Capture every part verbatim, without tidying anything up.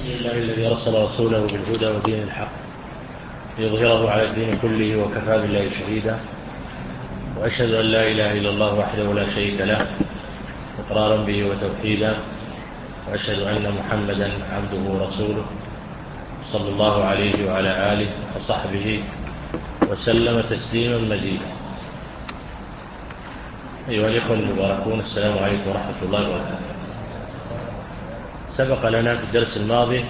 الحمد لله الذي أرسل رسوله بالهدى ودين الحق ليظهره على الدين كله وكفى بالله شهيدا، وأشهد أن لا إله إلا الله وحده لا شريك له إقرارا به وتوحيدا، وأشهد أن محمدا عبده ورسوله صلى الله عليه وعلى آله وصحبه وسلم تسليما مزيدا. أيها الإخوة المباركون، السلام عليكم ورحمة الله وبركاته. سبق لنا في الدرس الماضي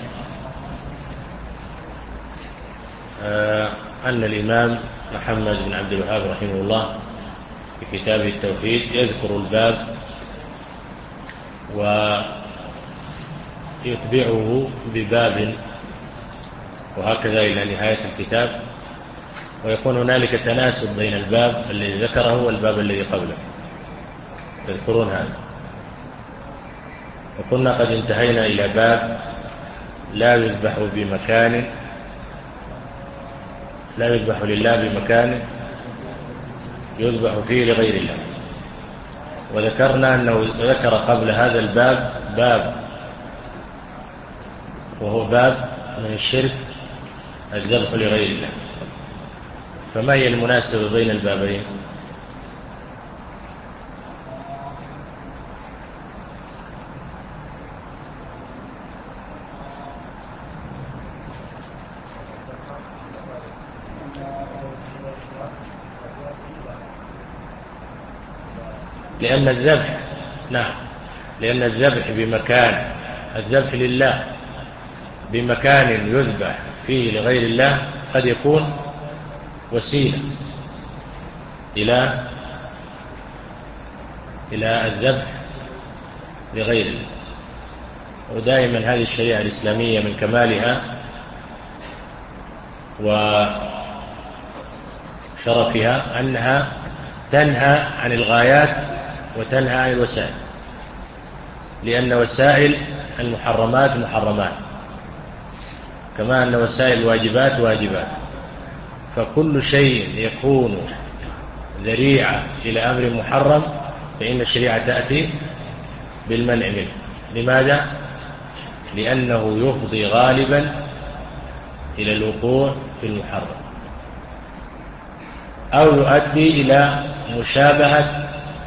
أن الإمام محمد بن عبد الوهاب رحمه الله في كتابه التوحيد يذكر الباب ويتبعه بباب وهكذا إلى نهاية الكتاب، ويكون هنالك تناسب بين الباب الذي ذكره والباب الذي قبله. تذكرون هذا؟ وكنا قد انتهينا إلى باب لا يذبح بمكان لا يذبح لله بمكان يذبح فيه لغير الله، وذكرنا أنه ذكر قبل هذا الباب باب وهو باب من الشرك الذبح لغير الله. فما هي المناسبة بين البابين؟ لأن الذبح نعم لأن الذبح بمكان الذبح لله بمكان يذبح فيه لغير الله قد يكون وسيلة إلى إلى الذبح لغير الله. ودائما هذه الشريعة الإسلامية من كمالها وشرفها أنها تنهى عن الغايات وتنهى عن الوسائل، لأن وسائل المحرمات محرمات كما أن وسائل الواجبات واجبات. فكل شيء يكون ذريعة إلى أمر محرم فإن الشريعة تأتي بالمنع منه. لماذا؟ لأنه يفضي غالبا إلى الوقوع في المحرم أو يؤدي إلى مشابهة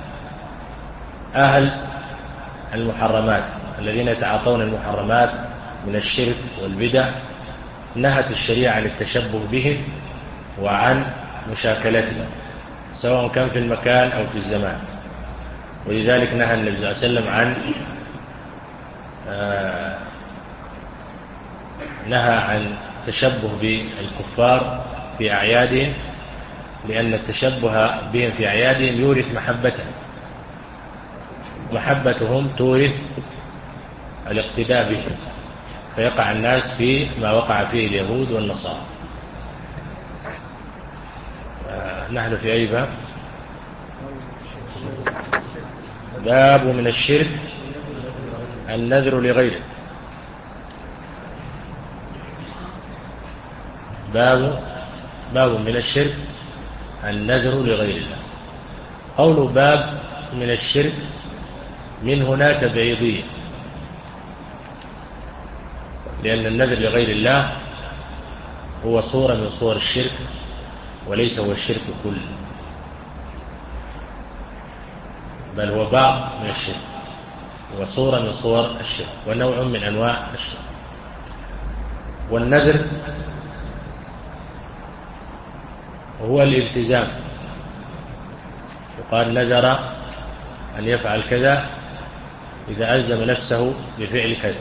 أهل المحرمات الذين يتعاطون المحرمات من الشرك والبدع. نهت الشريعة عن التشبه بهم وعن مشاكلتهم سواء كان في المكان أو في الزمان. ولذلك نهى النبي صلى الله عليه وسلم عن آه نهى عن التشبه بالكفار في أعيادهم، لأن التشبه بهم في أعيادهم يورث محبتهم، محبتهم تورث الاقتداء بهم، فيقع الناس في ما وقع فيه اليهود والنصارى. نحن في أي باب؟ باب من الشرك النذر لغيره. باب باب من الشرك النذر لغير الله. قول باب من الشرك من هنا تبعيضية، لأن النذر لغير الله هو صورة من صور الشرك وليس هو الشرك كله، بل هو بعض من الشرك، هو صورة من صور الشرك ونوع من أنواع الشرك. والنذر هو الالتزام، يقال نذر أن يفعل كذا إذا ألزم نفسه بفعل كذا.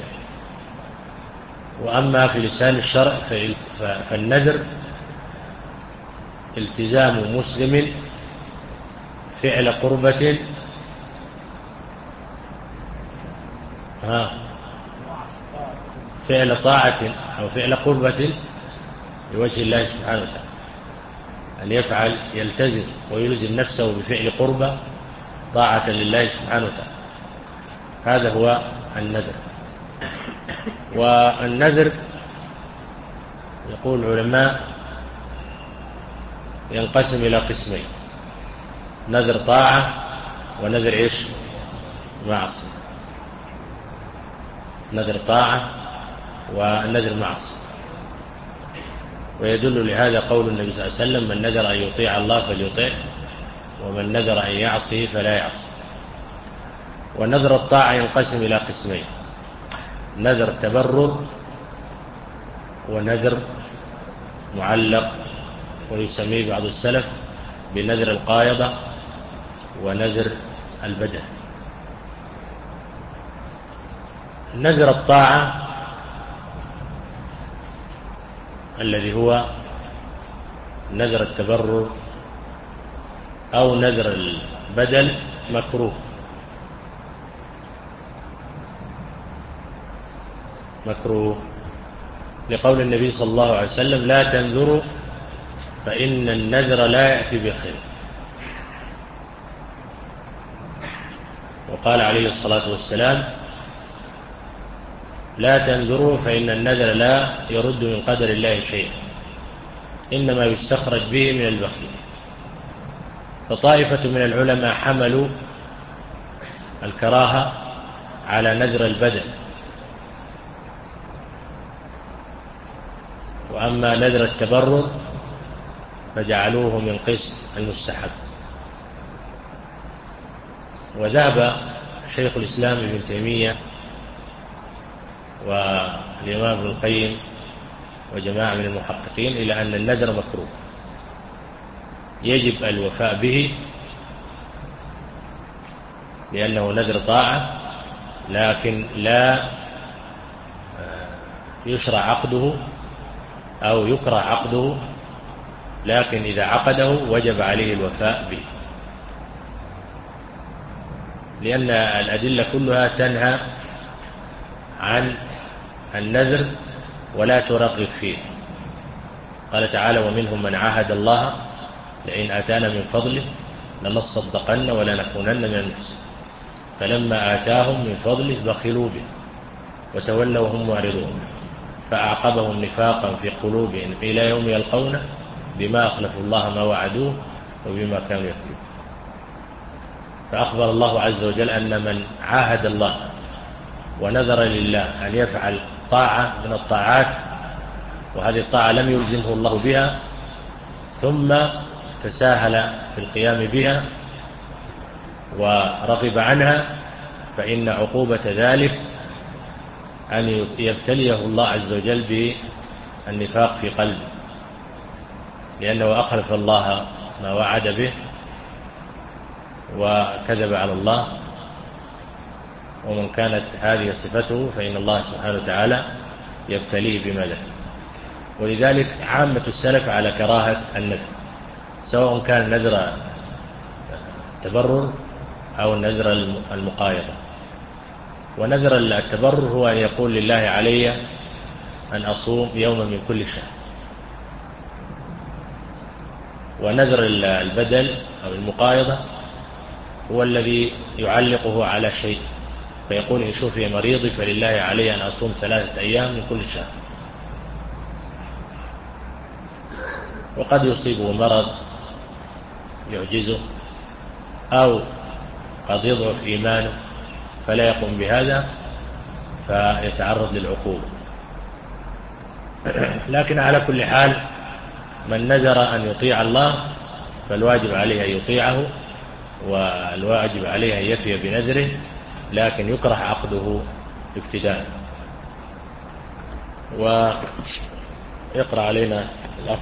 وأما في لسان الشرع فالنذر التزام مسلم فعل قربة ها فعل طاعة أو فعل قربة لوجه الله سبحانه وتعالى، أن يفعل يلتزم ويلزم نفسه بفعل قربة طاعة لله سبحانه وتعالى. هذا هو النذر. والنذر يقول العلماء ينقسم إلى قسمين: نذر طاعة ونذر إيش؟ معصية. نذر طاعة والنذر معصية. ويدل لهذا قول النبي صلى الله عليه وسلم: من نذر أن يطيع الله فليطيع، ومن نذر أن يعصي فلا يعصي. ونذر الطاعة ينقسم إلى قسمين: نذر تبرر، ونذر معلق، ويسميه بعض السلف بنذر القايضة ونذر البدن. نذر الطاعة الذي هو نذر التبرر أو نذر البدل مكروه مكروه لقول النبي صلى الله عليه وسلم: لا تنذروا فإن النذر لا يأتي بخير. وقال عليه الصلاة والسلام: لا تنذروا فإن النذر لا يرد من قدر الله شيئا، إنما يستخرج به من البخيل. فطائفة من العلماء حملوا الكراهة على نذر البدن، وأما نذر التبرر فجعلوه من قسم المستحب. وذهب شيخ الإسلام ابن تيمية والإمام ابن القيم وجماعة من المحققين إلى أن النذر مكروه، يجب الوفاء به لأنه نذر طاعة، لكن لا يشرع عقده أو يكره عقده، لكن إذا عقده وجب عليه الوفاء به، لأن الأدلة كلها تنهى عن النذر ولا ترغب فيه. قال تعالى: ومنهم من عاهد الله لئن آتانا من فضله لنصدقن ولنكونن من المحسنين، فلما آتاهم من فضله بخلوا به وتولوا وهم معرضون، فأعقبهم نفاقا في قلوبهم إلى يوم يلقونه بما أخلفوا الله ما وعدوه وبما كانوا يكذبون. فأخبر الله عز وجل أن من عاهد الله ونذر لله أن يفعل طاعة من الطاعات، وهذه الطاعة لم يلزمه الله بها، ثم تساهل في القيام بها ورغب عنها، فإن عقوبة ذلك أن يبتليه الله عز وجل بالنفاق في قلبه، لأنه أخلف الله ما وعد به وكذب على الله. ومن كانت هذه صفته فإن الله سبحانه وتعالى يبتليه بما ذكر. ولذلك عامة السلف على كراهة النذر، سواء كان نذر التبرر أو نذر المقايضة. ونذر التبرر هو أن يقول: لله علي أن أصوم يوما من كل شهر. ونذر البدل أو المقايضة هو الذي يعلقه على شيء، فيقول: إن شفي مريضي فلله علي أن أصوم ثلاثة أيام من كل شهر. وقد يصيبه مرض يعجزه، أو قد يضعف إيمانه فلا يقوم بهذا فيتعرض للعقوبة. لكن على كل حال من نذر أن يطيع الله فالواجب عليه أن يطيعه، والواجب عليه أن يفي بنذره، لكن يكره عقده ابتداء. ويقرأ علينا الأخ.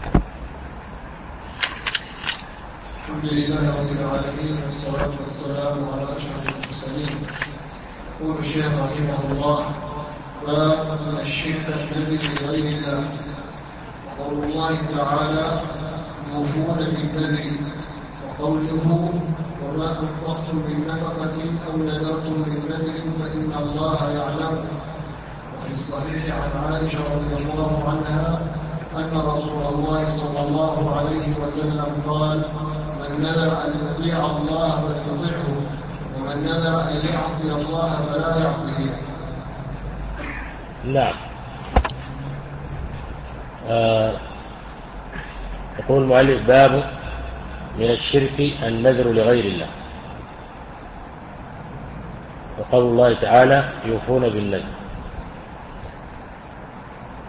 الحمد لله رب العالمين، والصلاة والسلام على أشرف المرسلين. يقول الشيخ رحمه الله: باب من الشرك النذر لغير الله. وقول الله تعالى: يوفون بالنذر. وقوله: وما أنفقتم من نفقة أو نذرتم من نذر فإن الله يعلم. وفي الصحيح عن عائشة رضي الله عنها أن رسول الله صلى الله عليه وسلم قال: من نذر أن يطيع الله فليطيعه، ومن نذر أن يعصي الله فلا يعصيه. نعم. آه يقول المؤلف: باب من الشرك النذر لغير الله. وقول الله تعالى: يوفون بالنذر.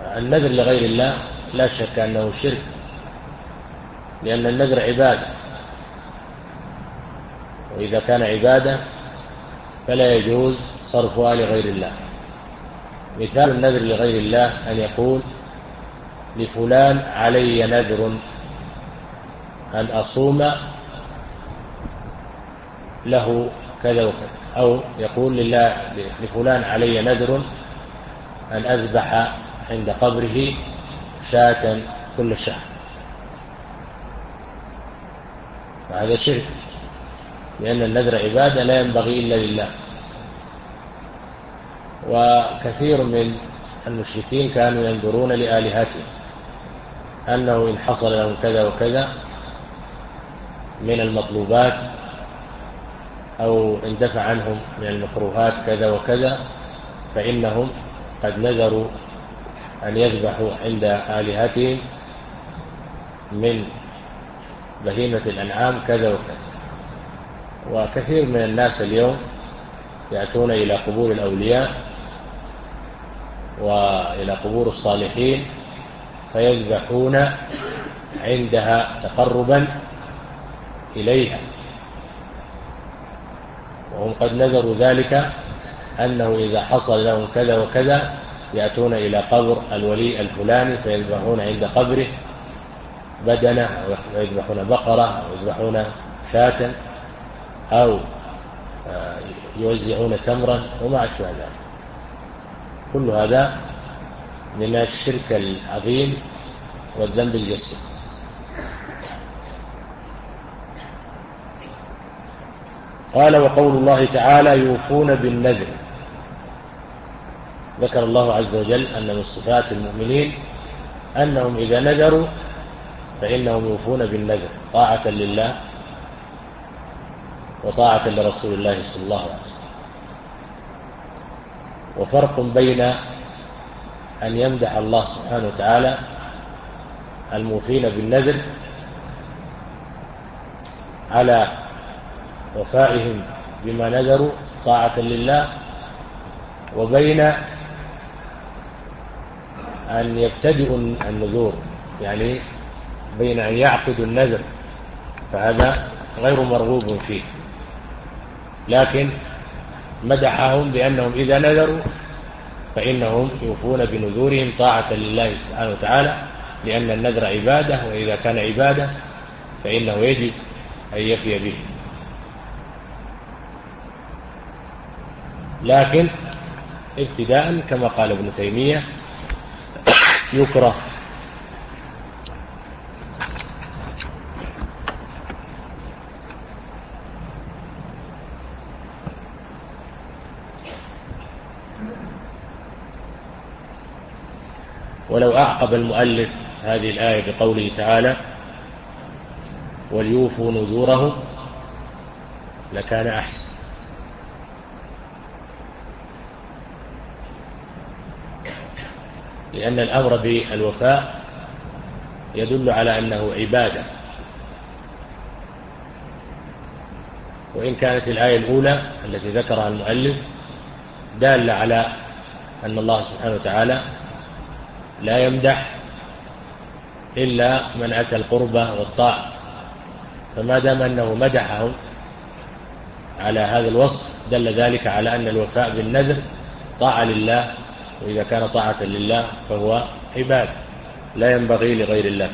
النذر لغير الله لا شك أنه شرك، لأن النذر عبادة، وإذا كان عبادة فلا يجوز صرفها لغير الله. مثال النذر لغير الله أن يقول لفلان علي نذر أن أصوم له كذا وكذا، أو يقول لله لفلان علي نذر أن أذبح عند قبره شاة كل شهر، فهذا شرك، لأن النذر عبادة لا ينبغي إلا لله. وكثير من المشركين كانوا ينذرون لآلهتهم أنه إن حصل لهم كذا وكذا من المطلوبات أو اندفع عنهم من المكروهات كذا وكذا، فإنهم قد نذروا أن يذبحوا عند آلهتهم من بهيمة الأنعام كذا وكذا. وكثير من الناس اليوم يأتون إلى قبور الأولياء وإلى قبور الصالحين فيذبحون عندها تقربا إليها، وهم قد نذروا ذلك أنه إذا حصل لهم كذا وكذا يأتون إلى قبر الولي الفلاني فيذبحون عند قبره بدنة، أو يذبحون بقرة، أو يذبحون شاة، أو يوزعون تمرا وما أشبه ذلك. كل هذا من الشرك العظيم والذنب الجسيم. قال: وقول الله تعالى: يوفون بالنذر. ذكر الله عز وجل أن من صفات المؤمنين أنهم إذا نذروا فإنهم يوفون بالنذر طاعة لله وطاعة لرسول الله صلى الله عليه وسلم. وفرق بين أن يمدح الله سبحانه وتعالى الموفين بالنذر على وفائهم بما نذروا طاعة لله، وبين أن يبتدئوا النذور، يعني بين أن يعقدوا النذر، فهذا غير مرغوب فيه. لكن مدحهم بأنهم إذا نذروا فإنهم يوفون بنذورهم طاعة لله سبحانه وتعالى، لأن النذر عبادة، وإذا كان عبادة فإنه يجب أن يفي به. لكن ابتداء كما قال ابن تيمية يكره ولو أعقب المؤلف هذه الآية بقوله تعالى: وليوفوا نذورهم لكان أحسن. لأن الأمر بالوفاء يدل على أنه عبادة، وإن كانت الآية الأولى التي ذكرها المؤلف دالة على أن الله سبحانه وتعالى لا يمدح إلا من أتى القربة والطاعة، فما دام أنه مدحهم على هذا الوصف دل ذلك على أن الوفاء بالنذر طاعة لله، وإذا كان طاعة لله فهو عبادة لا ينبغي لغير الله.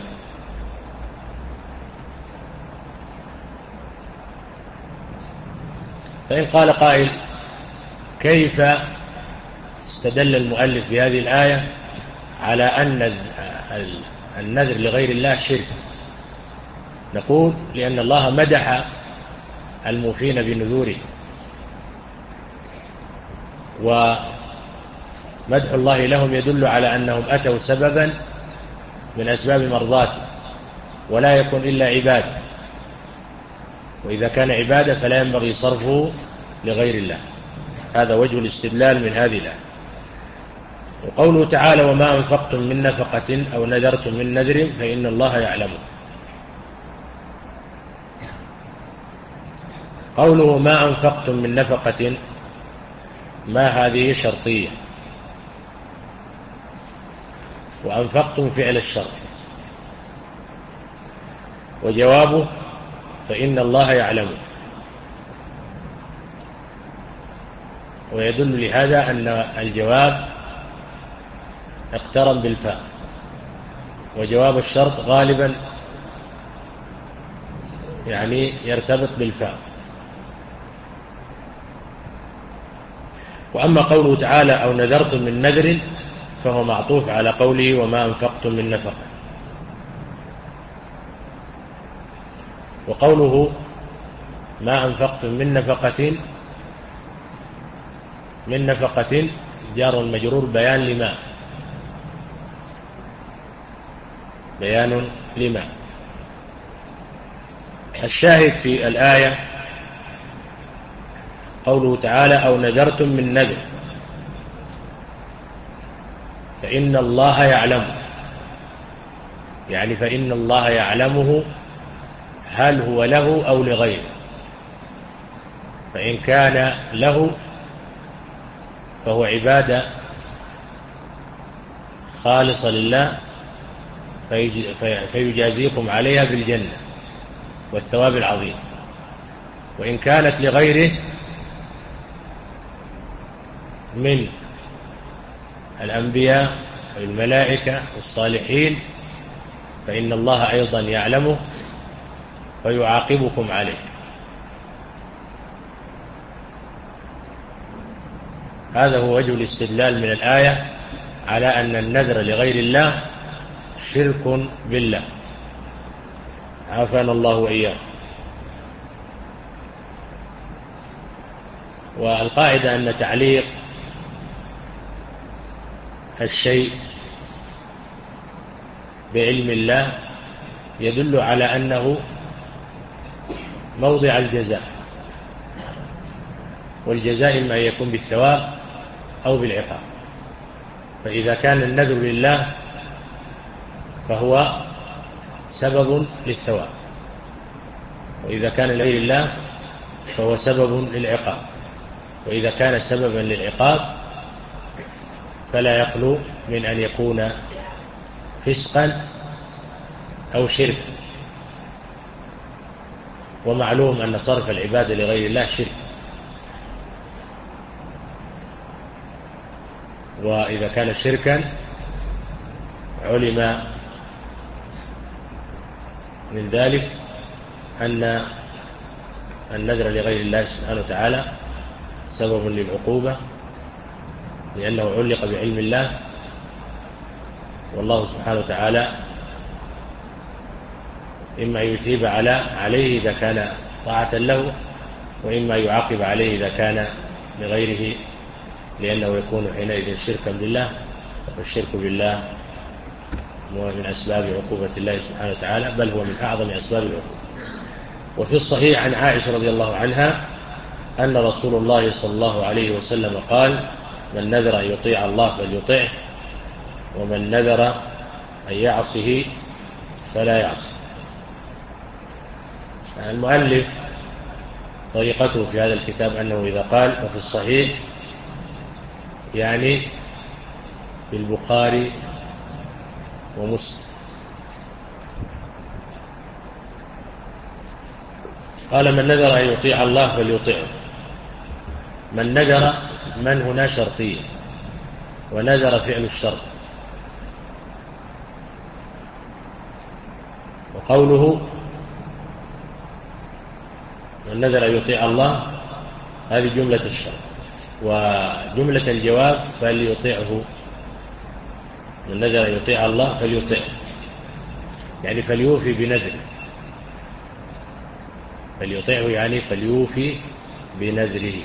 فإن قال قائل: كيف استدل المؤلف في هذه الآية على أن النذر لغير الله شرك؟ نقول: لأن الله مدح الموفين بنذوره، ومدح الله لهم يدل على أنهم أتوا سببا من أسباب مرضاته، ولا يكون إلا عبادة، وإذا كان عبادة فلا ينبغي صرفه لغير الله. هذا وجه الاستدلال من هذه الآية. وقوله تعالى: وما أنفقتم من نفقة أو نذرتم من نذر فإن الله يعلمه. قوله ما أنفقتم من نفقة، ما هذه شرطية، وأنفقتم فعل الشرط. وجوابه فإن الله يعلمه. ويدل لهذا أن الجواب اقترن بالفاء، وجواب الشرط غالبا يعني يرتبط بالفاء. وأما قوله تعالى أو نذرتم من نذر فهو معطوف على قوله وما أنفقتم من نفقة. وقوله ما أنفقتم من نفقة من نفقة جار المجرور بيان لما بيان لما الشاهد في الآية قوله تعالى أو نذرتم من نذر فإن الله يعلم، يعني فإن الله يعلمه هل هو له أو لغيره. فإن كان له فهو عبادة خالصة لله فيجازيكم عليها بالجنة والثواب العظيم. وإن كانت لغيره من الأنبياء والملائكة والصالحين فإن الله أيضا يعلمه فيعاقبكم عليه. هذا هو وجه الاستدلال من الآية على أن النذر لغير الله شرك بالله، عافانا الله وإياه. والقاعدة أن تعليق الشيء بعلم الله يدل على أنه موضع الجزاء، والجزاء إما يكون بالثواب أو بالعقاب. فإذا كان النذر لله فهو سبب للثواب، وإذا كان لغير الله فهو سبب للعقاب. وإذا كان سببا للعقاب فلا يخلو من أن يكون فسقا أو شركا. ومعلوم أن صرف العبادة لغير الله شرك. وإذا كان شركا علم من ذلك أن النذر لغير الله سبحانه وتعالى سبب للعقوبة، لأنه علق بعلم الله، والله سبحانه وتعالى إما يثيب على عليه إذا كان طاعة له، وإما يعاقب عليه إذا كان لغيره، لأنه يكون حينئذ شركا بالله. والشرك بالله هو من أسباب عقوبة الله سبحانه وتعالى، بل هو من أعظم أسباب العقوبة. وفي الصحيح عن عائشة رضي الله عنها أن رسول الله صلى الله عليه وسلم قال من نذر أن يطيع الله فليطعه، ومن نذر أن يعصه فلا يعصه. المؤلف طريقته في هذا الكتاب أنه إذا قال وفي الصحيح يعني في البخاري ومسلم. قال من نذر أن يطيع الله فليطيعه. من نذر من هنا شرطية، ونذر فعل الشرط. وقوله من نذر أن يطيع الله هذه جملة الشرط، وجملة الجواب فليطيعه. من نذر أن يطيع الله فليطيعه يعني فليوفي بنذره. فليطيعه يعني فليوفي بنذره.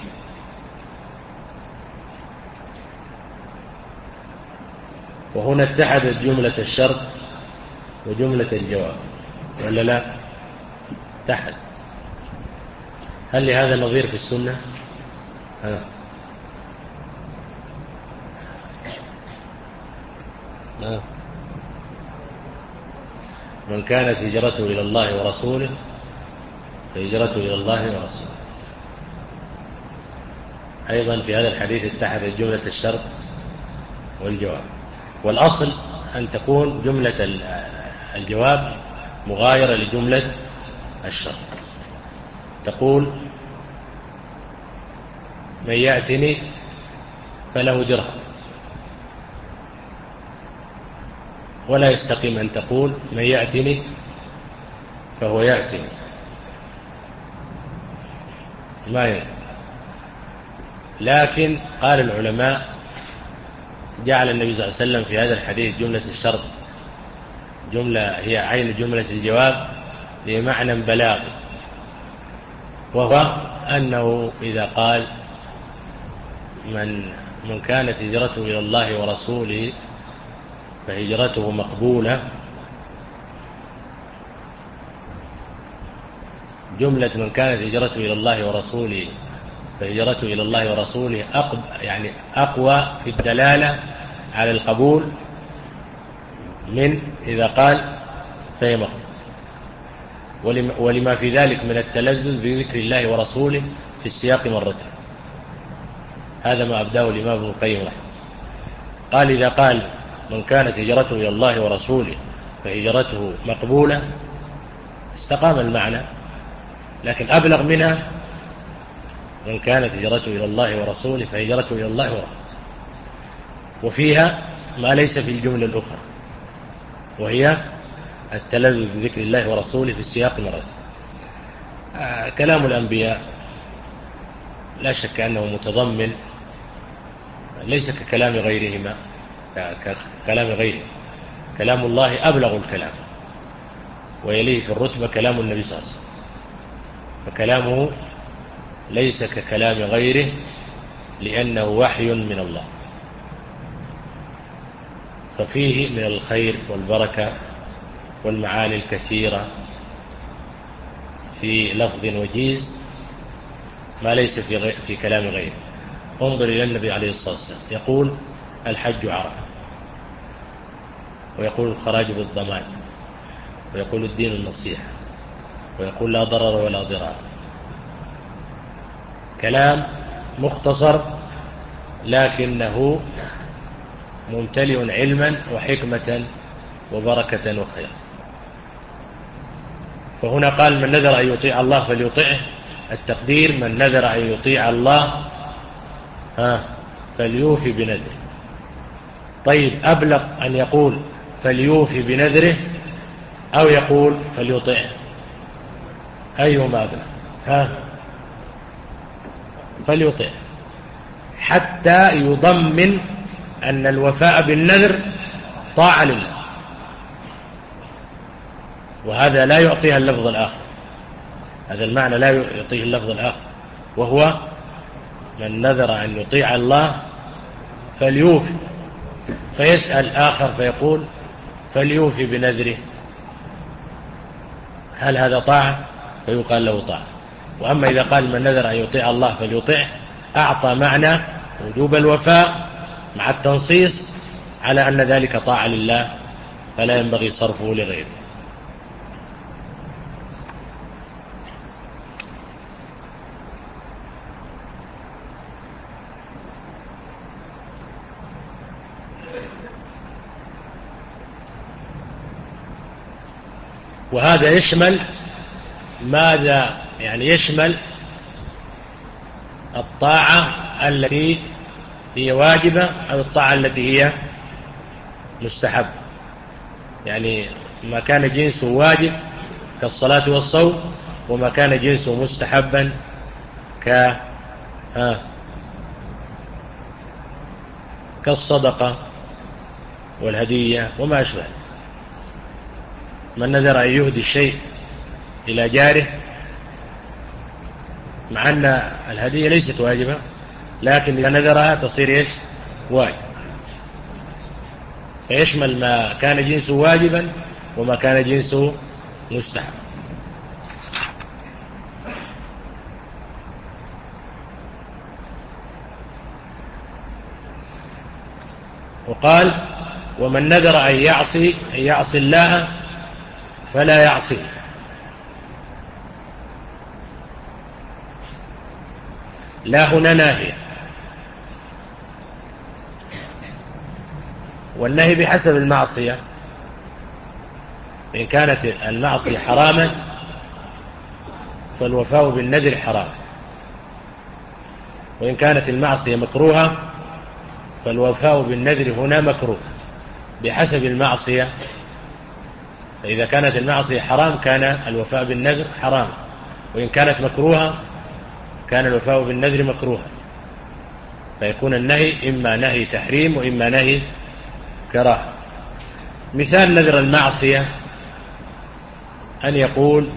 وهنا اتحدت جملة الشرط وجملة الجواب، ولا لا؟ اتحد. هل لهذا نظير في السنة؟ ها. ها. من كانت هجرته إلى الله ورسوله فهجرته إلى الله ورسوله. أيضا في هذا الحديث اتحدت جملة الشرط والجواب. والأصل أن تكون جملة الجواب مغايرة لجملة الشرط. تقول من يأتني فله درهم، ولا يستقيم أن تقول من يأتني فهو يأتني، ما يأتي. لكن قال العلماء جعل النبي صلى الله عليه وسلم في هذا الحديث جملة الشرط جملة هي عين جملة الجواب بمعنى بلاغي، وهو أنه إذا قال من من كانت هجرته إلى الله ورسوله فهجرته مقبولة، جملة من كانت هجرته إلى الله ورسوله فهجرته إلى الله ورسوله أقوى يعني أقوى في الدلالة على القبول من إذا قال فهي مقبول، ولما في ذلك من التلذذ بذكر الله ورسوله في السياق مرتين. هذا ما أبداه الإمام ابن القيم رحمه. قال إذا قال من كانت هجرته إلى الله ورسوله فهجرته مقبولة استقام المعنى، لكن أبلغ منها من كانت هجرته إلى الله ورسوله فهجرته إلى الله ورسوله، وفيها ما ليس في الجملة الأخرى، وهي التلذذ بذكر الله ورسوله في السياق مرتين. آه كلام الأنبياء لا شك أنه متضمن، ليس ككلام غيرهما ككلام غيره. كلام الله أبلغ الكلام، ويليه في الرتبة كلام النبي صلى الله عليه وسلم، فكلامه ليس ككلام غيره لأنه وحي من الله، ففيه من الخير والبركة والمعاني الكثيرة في لفظ وجيز ما ليس في, غير في كلام غيره. انظر إلى النبي عليه الصلاة والسلام يقول الحج عرفة، ويقول الخراج بالضمان، ويقول الدين النصيحة، ويقول لا ضرر ولا ضرار. كلام مختصر لكنه ممتلئ علما وحكمة وبركة وخير. فهنا قال من نذر أن يطيع الله فليطيعه، التقدير من نذر أن يطيع الله ها فليوفي بنذره. طيب أبلغ أن يقول فليوفي بنذره أو يقول فليطيعه؟ أيهما أبلغ؟ ها فليطيعه، حتى يضمن أن الوفاء بالنذر طاعة لله، وهذا لا يعطيها اللفظ الآخر، هذا المعنى لا يعطيه اللفظ الآخر، وهو من نذر أن يطيع الله فليوفي. فيسأل آخر فيقول فليوفي بنذره، هل هذا طاعة؟ فيقال له طاعة. وأما إذا قال من نذر أن يطيع الله فليطيعه أعطى معنى وجوب الوفاء مع التنصيص على أن ذلك طاعة لله، فلا ينبغي صرفه لغيره. وهذا يشمل ماذا؟ يعني يشمل الطاعة التي هي واجبة أو الطاعة التي هي مستحبة. يعني ما كان جنسه واجب كالصلاة والصوم، وما كان جنسه مستحبا ك ها كالصدقة والهدية وما أشبه. من نذر أن يهدي الشيء إلى جاره، مع أن الهدية ليست واجبة، لكن إذا نذرها تصير إيش؟ واجب. فيشمل ما كان جنسه واجبا وما كان جنسه مستحب. وقال ومن نذر أن يعصي أن يعصي الله فلا يعصيه. لا هنا ناهية، والنهي بحسب المعصية. إن كانت المعصية حراما فالوفاء بالنذر حرام، وإن كانت المعصية مكروهة فالوفاء بالنذر هنا مكروه بحسب المعصية. فإذا كانت المعصية حرام كان الوفاء بالنذر حرام، وإن كانت مكروهة كان الوفاء بالنذر مكروها، فيكون النهي إما نهي تحريم وإما نهي كراهة. مثال نذر المعصية أن يقول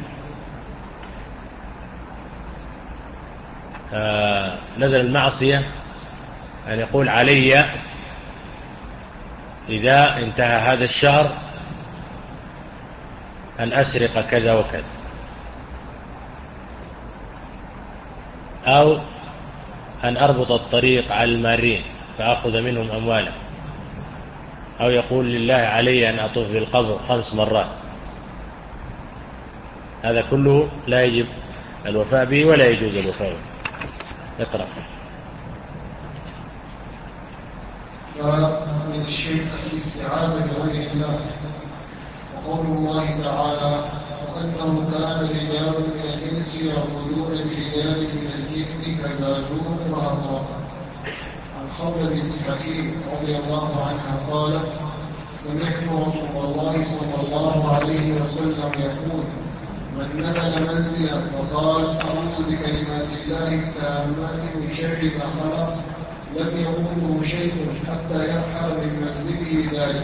آه نذر المعصية أن يقول علي إذا انتهى هذا الشهر أن أسرق كذا وكذا، أو أن أربط الطريق على المارين فأخذ منهم أموالا، أو يقول لله علي أن أطوف بالقبر خمس مرات. هذا كله لا يجب الوفاء به ولا يجوز الوفاء به. اقرأ. من الشرك الاستعاذة بغير الله، وقول الله تعالى وأنه كان رجال من الإنس يقولون برجال من الجن فزادوهم رهقا. عن خولة بنت حكيم رضي الله عنها قالت سمعت رسول الله صلى الله عليه وسلم يقول من نزل منزلا وقال أعوذ بكلمات الله التامات من شر ما خلق لم يضره شيء حتى يرحل من منزله ذلك.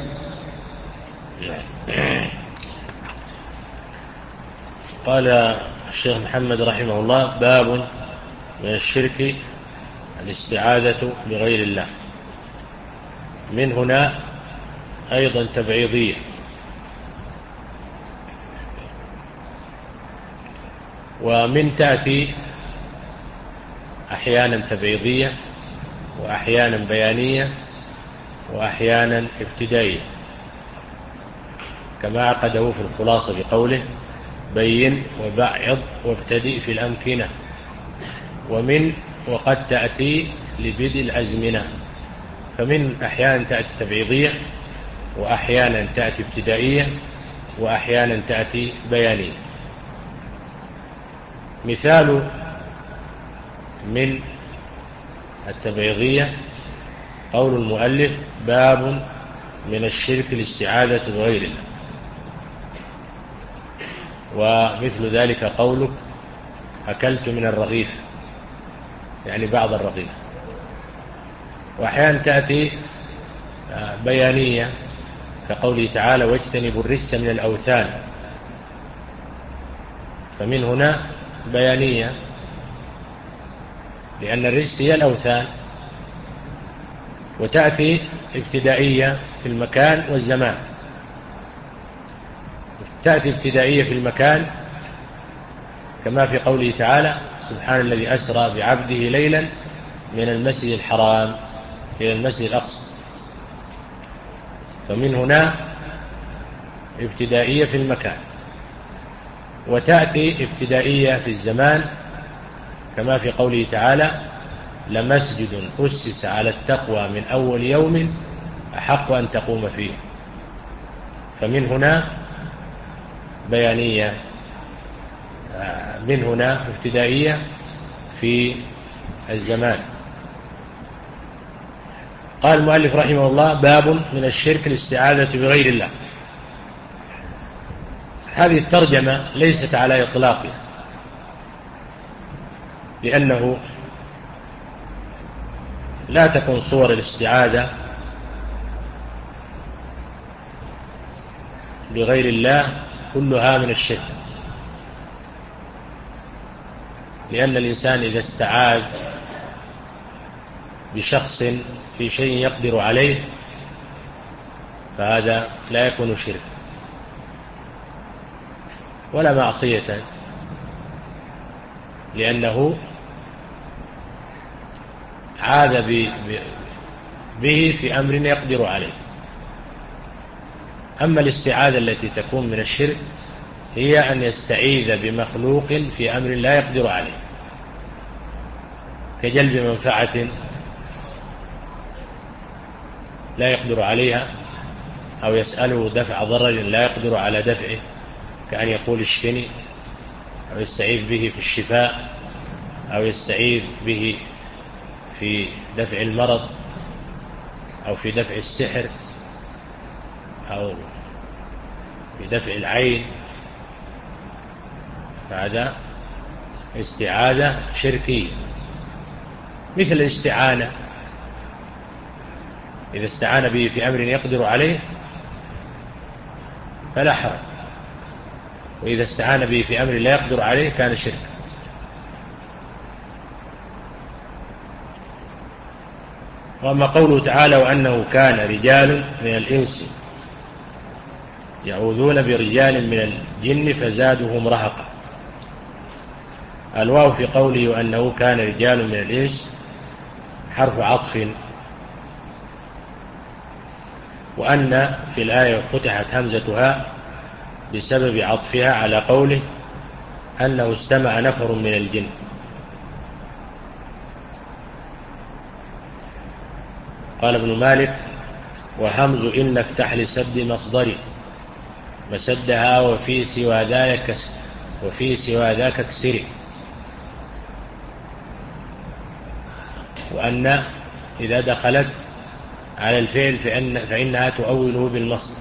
قال الشيخ محمد رحمه الله باب من الشرك الاستعاذة بغير الله. من هنا أيضا تبعيضية، ومن تأتي أحيانا تبعيضية وأحيانا بيانية وأحيانا ابتدائية، كما عقده في الخلاصة بقوله بين وبعض وابتدئ في الأمكنة. ومن وقد تأتي لبدء الأزمنة، فمن أحيانا تأتي تبعيضية وأحيانا تأتي ابتدائية وأحيانا تأتي بيانية. مثال من التبعيضية قول المؤلف باب من الشرك الاستعاذة بغير الله، ومثل ذلك قولك أكلت من الرغيف، يعني بعض الرغيف. وأحيانا تأتي بيانية كقوله تعالى واجتنبوا الرجس من الأوثان، فمن هنا بيانية لأن الرجس هي الأوثان. وتأتي ابتدائية في المكان والزمان. تأتي ابتدائية في المكان كما في قوله تعالى سبحان الذي أسرى بعبده ليلا من المسجد الحرام إلى المسجد الأقصى، فمن هنا ابتدائية في المكان. وتأتي ابتدائية في الزمان كما في قوله تعالى لمسجد أسس على التقوى من أول يوم أحق أن تقوم فيه، فمن هنا بيانية، من هنا ابتدائية في الزمان. قال المؤلف رحمه الله باب من الشرك الاستعاذة بغير الله. هذه الترجمة ليست على إطلاقها، لأنه لا تكون صور الاستعاذة بغير الله كلها من الشرك، لأن الإنسان إذا استعاذ بشخص في شيء يقدر عليه فهذا لا يكون شرك ولا معصية، لأنه عاذ به في أمر يقدر عليه. أما الاستعاذة التي تكون من الشرك هي أن يستعيذ بمخلوق في أمر لا يقدر عليه، كجلب منفعة لا يقدر عليها، أو يسأله دفع ضرر لا يقدر على دفعه، كأن يقول اشفني، أو يستعيذ به في الشفاء، أو يستعيذ به في دفع المرض، أو في دفع السحر، أو في دفع العين، فهذا استعاذة شركية. مثل الاستعانة، إذا استعان به في أمر يقدر عليه فلا حرج، وإذا استعان به في أمر لا يقدر عليه كان شرك. وأما قوله تعالى وأنه كان رجال من الإنس يعوذون برجال من الجن فزادهم رهقا، الواو في قوله وأنه كان رجال من الإنس حرف عطف، وأن في الآية فتحت همزتها بسبب عطفها على قوله أنه استمع نفر من الجن. قال ابن مالك وهمز إن افتح لسد مصدري مسدها وفي سوى ذاك وفي سوى ذاك اكسري، وأن إذا دخلت على الفعل فإن فإنها تؤوله بالمصدر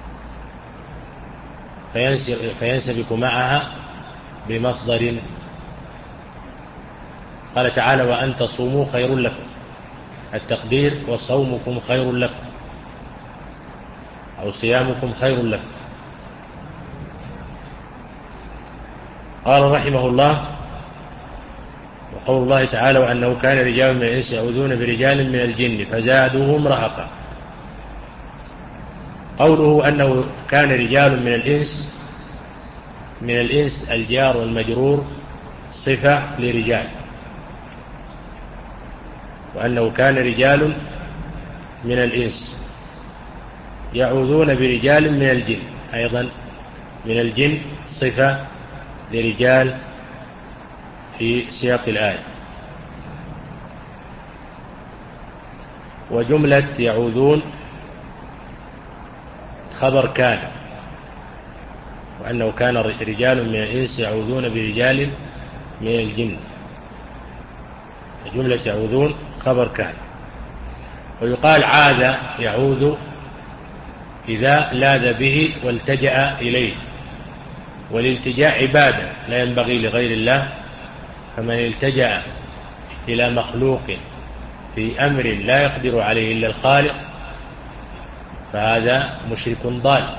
فينسبك معها بمصدر. قال تعالى وأن تصوموا خير لكم، التقدير وصومكم خير لكم أو صيامكم خير لكم. قال رحمه الله وقول الله تعالى وأنه كان رجال من الإنس يعوذون برجال من الجن فزادوهم رهقا، قوله أنه كان رجال من الإنس، من الإنس الجار والمجرور صفة لرجال، وأنه كان رجال من الإنس يعوذون برجال من الجن، أيضا من الجن صفة لرجال في سياق الآية. وجملة يعوذون خبر كان، وأنه كان رجال من الإنس يعوذون برجال من الجن، جملة يعوذون خبر كان. ويقال عاذ يعوذ إذا لاذ به والتجأ إليه، والالتجاء عبادة لا ينبغي لغير الله، فمن التجأ إلى مخلوق في أمر لا يقدر عليه إلا الخالق فهذا مشرك ضال.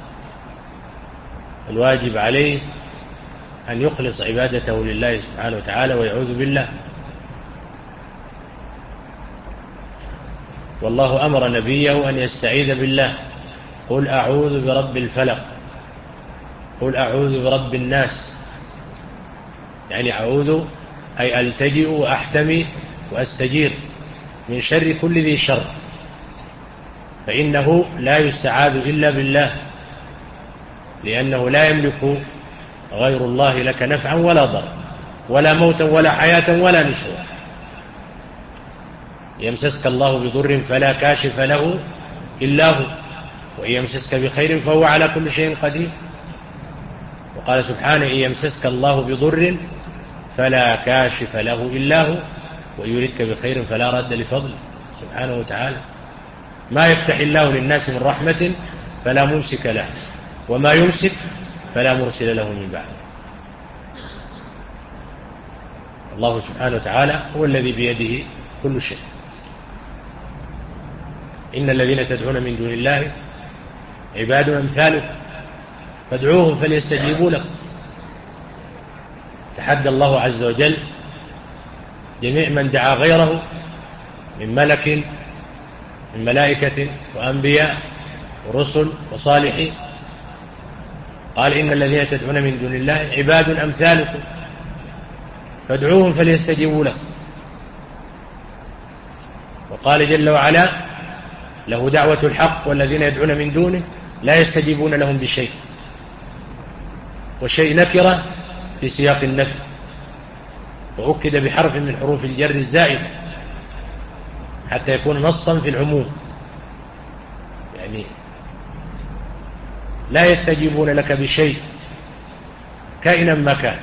الواجب عليه أن يخلص عبادته لله سبحانه وتعالى ويعوذ بالله. والله أمر نبيه أن يستعيذ بالله قل أعوذ برب الفلق، قل أعوذ برب الناس، يعني أعوذ أي ألتجئ وأحتمي وأستجير من شر كل ذي شر، فإنه لا يستعاذ إلا بالله، لأنه لا يملك غير الله لك نفعا ولا ضرا ولا موتا ولا حياة ولا نشورا. يمسسك الله بضر فلا كاشف له إلا هو، وإن يمسسك بخير فهو على كل شيء قدير. وقال سبحانه إن يمسسك الله بضر فلا كاشف له إلا هو وإن يردك بخير فلا رد لفضله سبحانه وتعالى. ما يفتح الله للناس من رحمة فلا ممسك له، وما يمسك فلا مرسل له من بعده. الله سبحانه وتعالى هو الذي بيده كل شيء. إن الذين تدعون من دون الله عباد أمثالكم فادعوهم فليستجيبوا لكم. تحدى الله عز وجل جميع من دعا غيره من ملك من ملائكة وأنبياء ورسل وصالحين، قال إن الذين تدعون من دون الله عباد أمثالكم فادعوهم فليستجيبوا لكم. وقال جل وعلا له دعوة الحق والذين يدعون من دونه لا يستجيبون لهم بشيء، وشيء نكرة في سياق النفي، وأكد بحرف من حروف الجر الزائد حتى يكون نصا في العموم. يعني لا يستجيبون لك بشيء كائنا ما كان.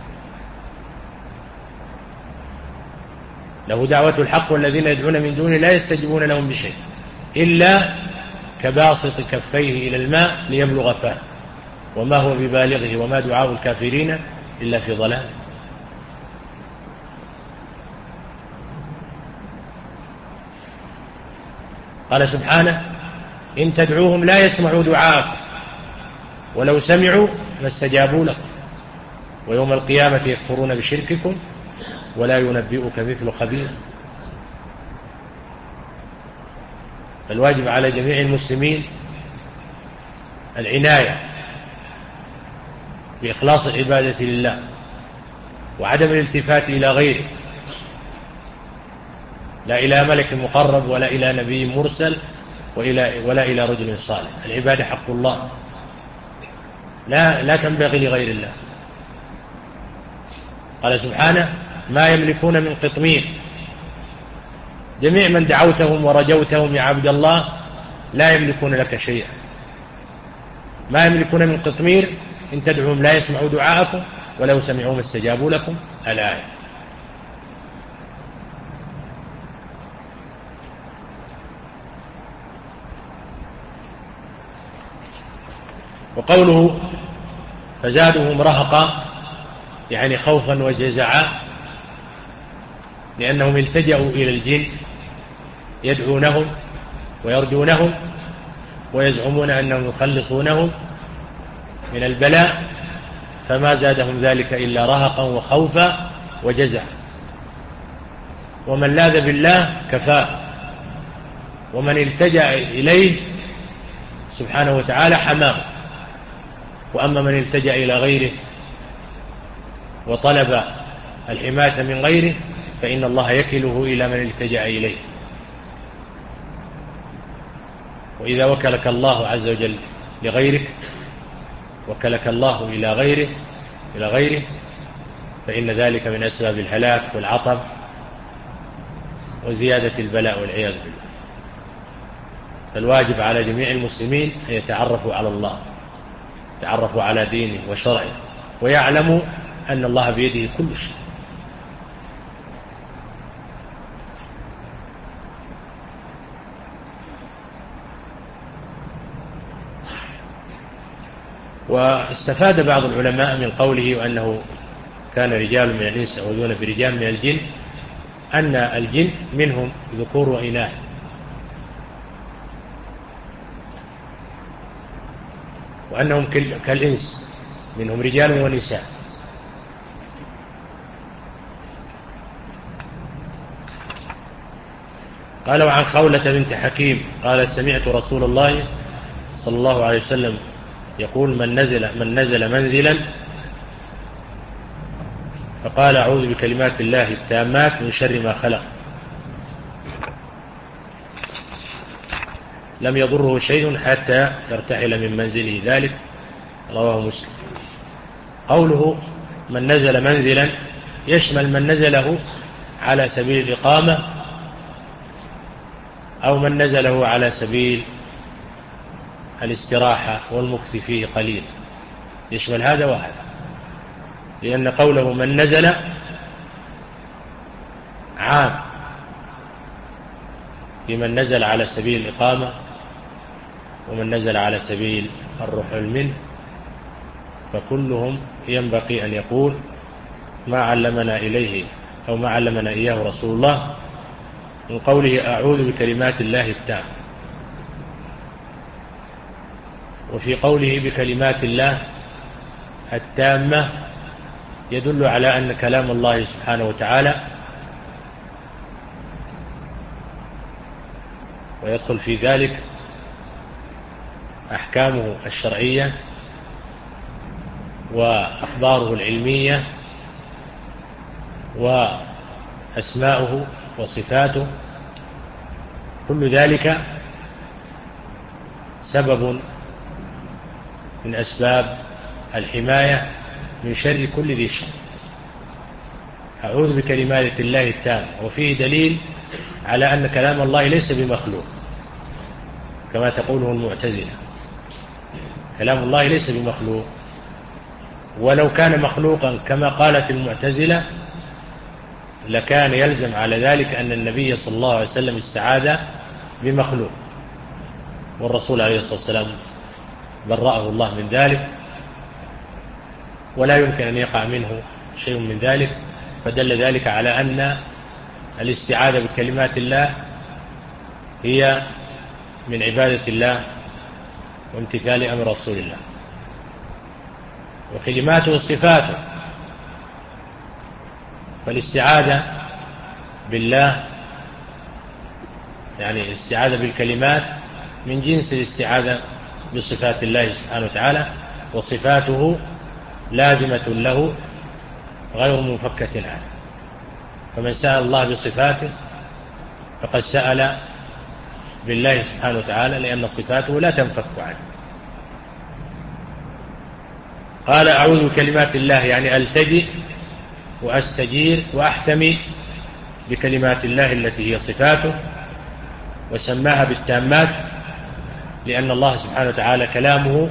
له دعوة الحق والذين يدعون من دونه لا يستجيبون لهم بشيء إلا كباسط كفيه إلى الماء ليبلغ فاه وما هو ببالغه وما دعاء الكافرين إلا في ضلال. قال سبحانه إن تدعوهم لا يسمعوا دعاءكم ولو سمعوا ما استجابوا لكم ويوم القيامة يكفرون بشرككم ولا ينبئك مثل خبير. فالواجب على جميع المسلمين العناية بإخلاص العبادة لله وعدم الالتفات إلى غيره، لا إلى ملك مقرب ولا إلى نبي مرسل ولا إلى رجل صالح. العبادة حق الله لا, لا تنبغي لغير الله. قال سبحانه ما يملكون من قطمير. جميع من دعوتهم ورجوتهم يا عبد الله لا يملكون لك شيئا. ما يملكون من قطمير إن تدعوهم لا يسمعوا دعاءكم ولو سمعوا ما استجابوا لكم. الآية. وقوله فزادهم رهقا يعني خوفا وجزعا لأنهم التجأوا إلى الجن يدعونهم ويرجونهم ويزعمون أنهم يخلصونهم من البلاء، فما زادهم ذلك إلا رهقا وخوفا وجزعا. ومن لاذ بالله كفاه، ومن التجأ إليه سبحانه وتعالى حماه. وأما من التجأ إلى غيره وطلب الحماية من غيره فإن الله يكله إلى من التجأ إليه. وإذا وكلك الله عز وجل لغيرك وكلك الله إلى غيره إلى غيره فإن ذلك من أسباب الهلاك والعطب وزيادة البلاء والعياذ بالله. فالواجب على جميع المسلمين أن يتعرفوا على الله، يتعرفوا على دينه وشرعه، ويعلموا أن الله بيده كل شيء. واستفاد بعض العلماء من قوله وأنه كان رجال من الإنس يعوذون برجال من الجن أن الجن منهم ذكور وإناث، وأنهم كالإنس منهم رجال ونساء. قالوا عن خولة بنت حكيم قال سمعت رسول الله صلى الله عليه وسلم يقول من نزل, من نزل منزلا فقال أعوذ بكلمات الله التامات من شر ما خلق لم يضره شيء حتى يرتحل من منزله، ذلك رواه مسلم. قوله من نزل منزلا يشمل من نزله على سبيل الإقامة أو من نزله على سبيل الاستراحة والمكث فيه قليل، يشمل هذا وهذا، لأن قوله من نزل عام لمن نزل على سبيل الإقامة ومن نزل على سبيل الرحل منه، فكلهم ينبغي أن يقول ما علمنا إليه أو ما علمنا إياه رسول الله من قوله أعوذ بكلمات الله التامة. وفي قوله بكلمات الله التامة يدل على أن كلام الله سبحانه وتعالى ويدخل في ذلك أحكامه الشرعية وأخباره العلمية وأسماؤه وصفاته، كل ذلك سبب من أسباب الحماية من شر كل ذي شر. أعوذ بكلمات الله التامة، وفيه دليل على أن كلام الله ليس بمخلوق، كما تقوله المعتزلة. كلام الله ليس بمخلوق، ولو كان مخلوقا كما قالت المعتزلة لكان يلزم على ذلك أن النبي صلى الله عليه وسلم استعاذ بمخلوق، والرسول عليه الصلاة والسلام برأه الله من ذلك، ولا يمكن أن يقع منه شيء من ذلك. فدل ذلك على أن الاستعاذة بكلمات الله هي من عبادة الله وامتثال أمر رسول الله. وكلماته صفاته، فالاستعاذة بالله يعني الاستعاذة بالكلمات من جنس الاستعاذة بصفات الله سبحانه وتعالى، وصفاته لازمة له غير منفكة عنه. فمن سأل الله بصفاته فقد سأل بالله سبحانه وتعالى، لأن صفاته لا تنفك عنه. قال أعوذ بكلمات الله يعني ألتجئ وأستجير وأحتمي بكلمات الله التي هي صفاته، وسماها بالتامات لأن الله سبحانه وتعالى كلامه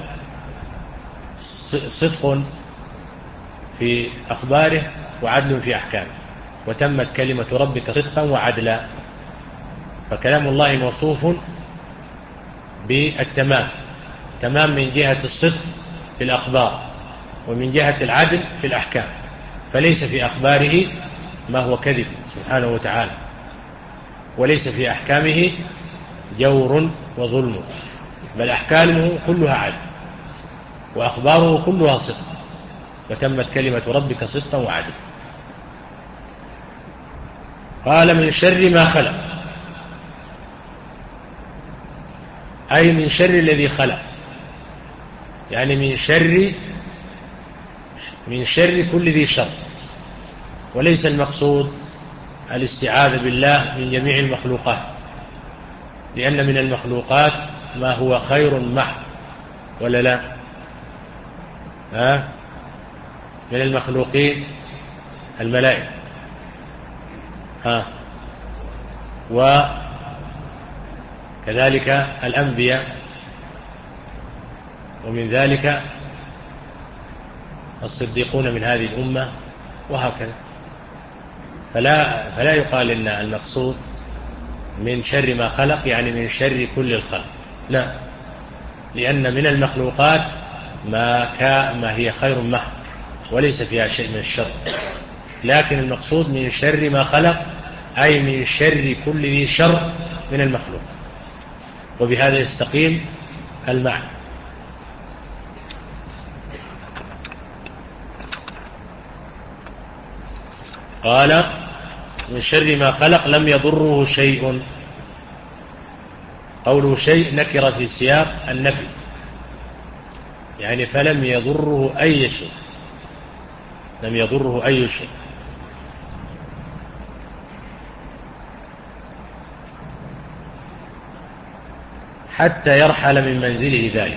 صدق في أخباره وعدل في أحكامه، وتمت كلمة ربك صدقا وعدلا. فكلام الله موصوف بالتمام، تمام من جهة الصدق في الأخبار، ومن جهة العدل في الأحكام، فليس في أخباره ما هو كذب سبحانه وتعالى، وليس في أحكامه جور وظلم، بل أحكامه كلها عدل وأخباره كلها صدق، وتمت كلمة ربك صدقا وعدلا. قال من شر ما خلق، أي من شر الذي خلق، يعني من شر من شر كل ذي شر، وليس المقصود الاستعاذة بالله من جميع المخلوقات، لأن من المخلوقات ما هو خير محض، ولا لا؟ ها؟ من المخلوقين الملائكة، ها، وكذلك الأنبياء، ومن ذلك الصديقون من هذه الأمة، وهكذا. فلا, فلا يقال إن المقصود من شر ما خلق يعني من شر كل الخلق، لا، لأن من المخلوقات ما, ما هي خير محض وليس فيها شيء من الشر، لكن المقصود من شر ما خلق أي من شر كل ذي شر من المخلوق، وبهذا يستقيم المعنى. قال من شر ما خلق لم يضره شيء. قوله شيء نكر في سياق النفي، يعني فلم يضره أي شيء، لم يضره أي شيء. حتى يرحل من منزله ذلك.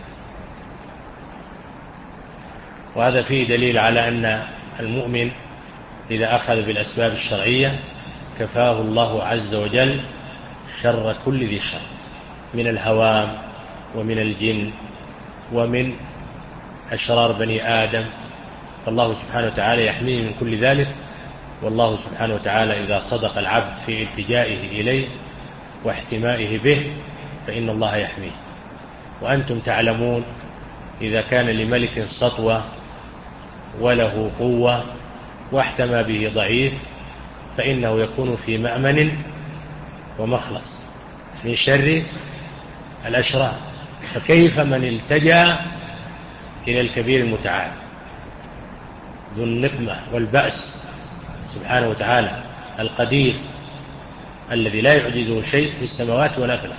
وهذا فيه دليل على أن المؤمن إذا أخذ بالأسباب الشرعية كفاه الله عز وجل شر كل ذي شر من الهوام ومن الجن ومن أشرار بني آدم، فالله سبحانه وتعالى يحميه من كل ذلك. والله سبحانه وتعالى إذا صدق العبد في التجائه إليه واحتمائه به فإن الله يحميه. وأنتم تعلمون إذا كان لملك سطوة وله قوة واحتمى به ضعيف فإنه يكون في مأمن ومخلص من شر الأشرار، فكيف من التجأ إلى الكبير المتعال ذو النقمة والبأس سبحانه وتعالى القدير الذي لا يعجزه شيء في السماوات ولا في الأرض.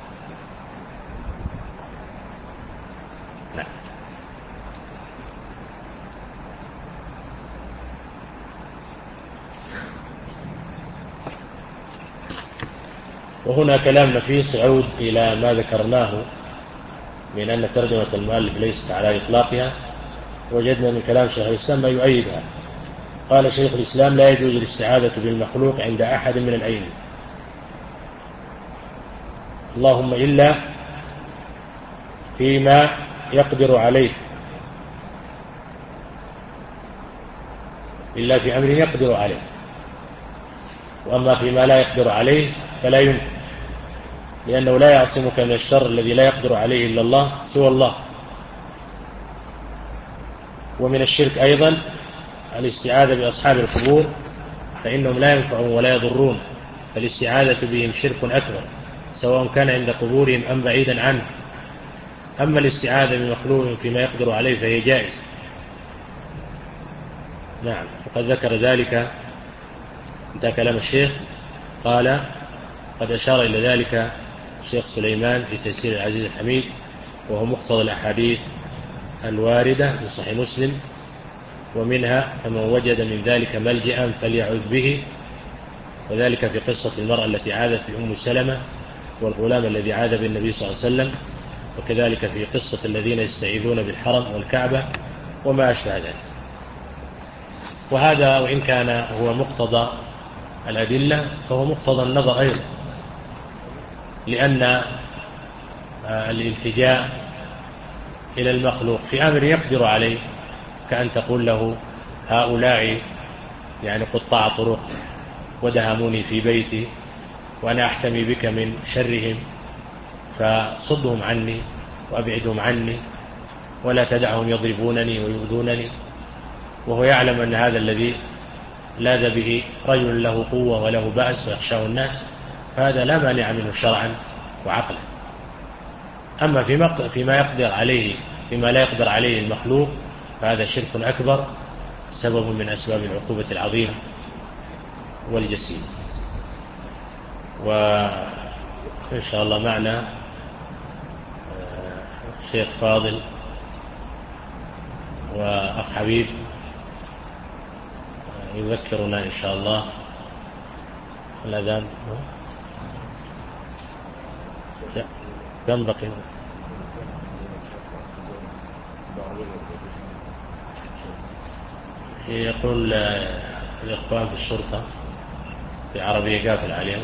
نعم. وهنا كلام نفيس يعود إلى ما ذكرناه من أن ترجمة المؤلف ليست على إطلاقها. وجدنا من كلام شيخ الإسلام ما يؤيدها. قال شيخ الإسلام لا يجوز الاستعاذة بالمخلوق عند أحد من الأئمة، اللهم إلا فيما يقدر عليه إلا في أمر يقدر عليه، وأما فيما لا يقدر عليه فلا يمكن، لأنه لا يعصمك من الشر الذي لا يقدر عليه إلا الله سوى الله. ومن الشرك أيضا الاستعاذة بأصحاب القبور، فإنهم لا ينفعون ولا يضرون، فالاستعاذة بهم شرك أكبر سواء كان عند قبورهم أم بعيدا عنه. أما الاستعاذة بمخلوق فيما يقدر عليه فهي جائزة. نعم، وقد ذكر ذلك، انتهى كلام الشيخ. قال قد أشار إلى ذلك الشيخ سليمان في تيسير العزيز الحميد، وهو مقتضى الأحاديث الواردة في صحيح مسلم، ومنها فمن وجد من ذلك ملجأ فليعوذ به، وذلك في قصة المرأة التي عاذت بأم سلمة والغلام الذي عاذ بالنبي صلى الله عليه وسلم، وكذلك في قصة الذين يستعيذون بالحرم والكعبة وما أشبه ذلك. وهذا وإن كان هو مقتضى الأدلة فهو مقتضى النظر أيضا، لأن الالتجاء إلى المخلوق في أمر يقدر عليه، كأن تقول له هؤلاء يعني قطاع طرق ودهموني في بيتي وأنا أحتمي بك من شرهم، فصدهم عني وأبعدهم عني ولا تدعهم يضربونني ويؤذونني، وهو يعلم أن هذا الذي لاذ به رجل له قوة وله بأس ويخشاه الناس، فهذا لا مانع منه شرعا وعقلا. أما فيما فيما يقدر عليه فيما لا يقدر عليه المخلوق فهذا شرك أكبر، سبب من أسباب العقوبة العظيمة والجسيم. وإن شاء الله معنا شيخ فاضل وأخ حبيب يذكرنا إن شاء الله الأذان. كم بقي؟ يقول الإخوان في الشرطة في عربية قافل عليهم،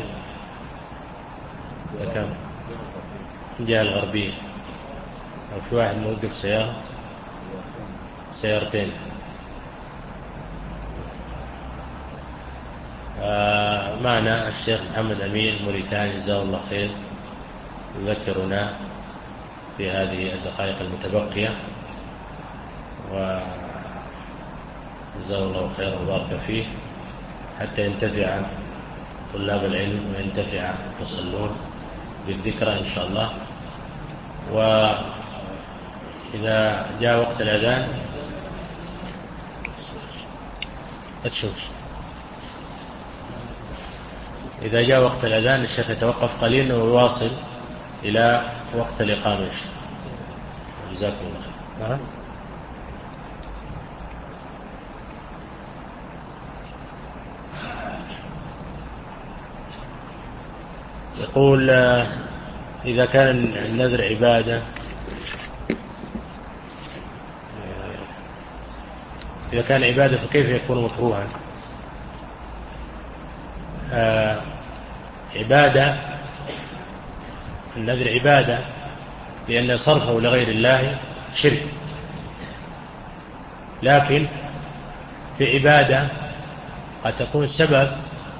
كم الجهة الغربية، أو في واحد موقف سيارة سيارتين. آه معنا الشيخ محمد أمين موريتاني جزاه الله خير يذكرنا في هذه الدقائق المتبقية، وجزاه الله خيرا وبارك فيه، حتى ينتفع طلاب العلم وينتفع المصلون بالذكرى إن شاء الله. وإذا جاء وقت الأذان أتشوش إذا جاء وقت الأذان الشيخ يتوقف قليلا ويواصل إلى وقت الإقامة. جزاكم الله خير. يقول إذا كان النذر عبادة إذا كان عبادة فكيف يكون مكروها؟ آه عبادة، النذر عبادة لأن صرفه لغير الله شرك، لكن في عبادة قد تكون سبب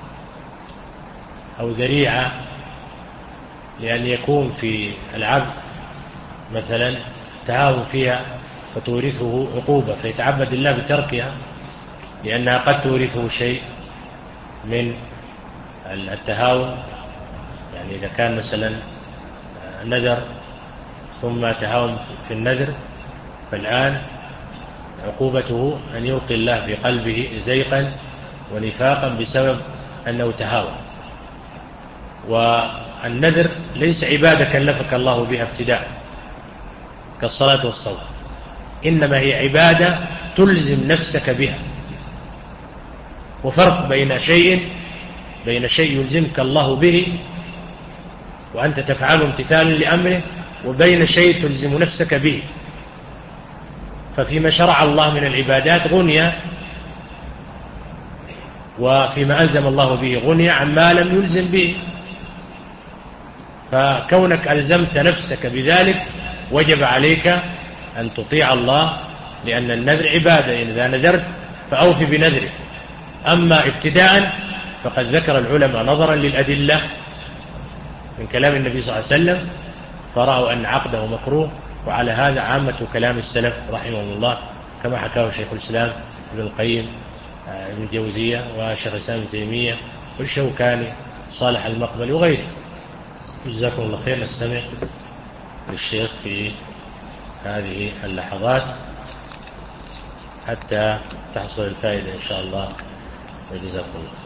أو ذريعة لأن يكون في العبد مثلا تهاون فيها فتورثه عقوبة فيتعبد الله بتركها، لأنها قد تورثه شيء من التهاون. يعني إذا كان مثلا نذر ثم تهاون في النذر، فالآن عقوبته أن يلقي الله في قلبه زيقا ونفاقا بسبب أنه تهاون. والنذر ليس عبادة كلفك الله بها ابتداء كالصلاة والصوم، إنما هي عبادة تلزم نفسك بها. وفرق بين شيء بين شيء يلزمك الله به وأنت تفعله امتثالا لأمره، وبين شيء تلزم نفسك به. ففيما شرع الله من العبادات غنية، وفيما ألزم الله به غنية عما لم يلزم به. فكونك ألزمت نفسك بذلك وجب عليك أن تطيع الله، لأن النذر عبادة، إن إذا نذرت فأوفي بنذرك. أما ابتداء فقد ذكر العلماء نظرا للأدلة من كلام النبي صلى الله عليه وسلم فرأوا أن عقده مكروه، وعلى هذا عامة كلام السلف رحمهم الله، كما حكاه شيخ الإسلام ابن القيم ابن الجوزية وشيخ الإسلام ابن تيمية والشوكاني صالح المقبل وغيره. جزاكم الله خير. نستمع للشيخ في هذه اللحظات حتى تحصل الفائدة إن شاء الله، وجزاكم الله.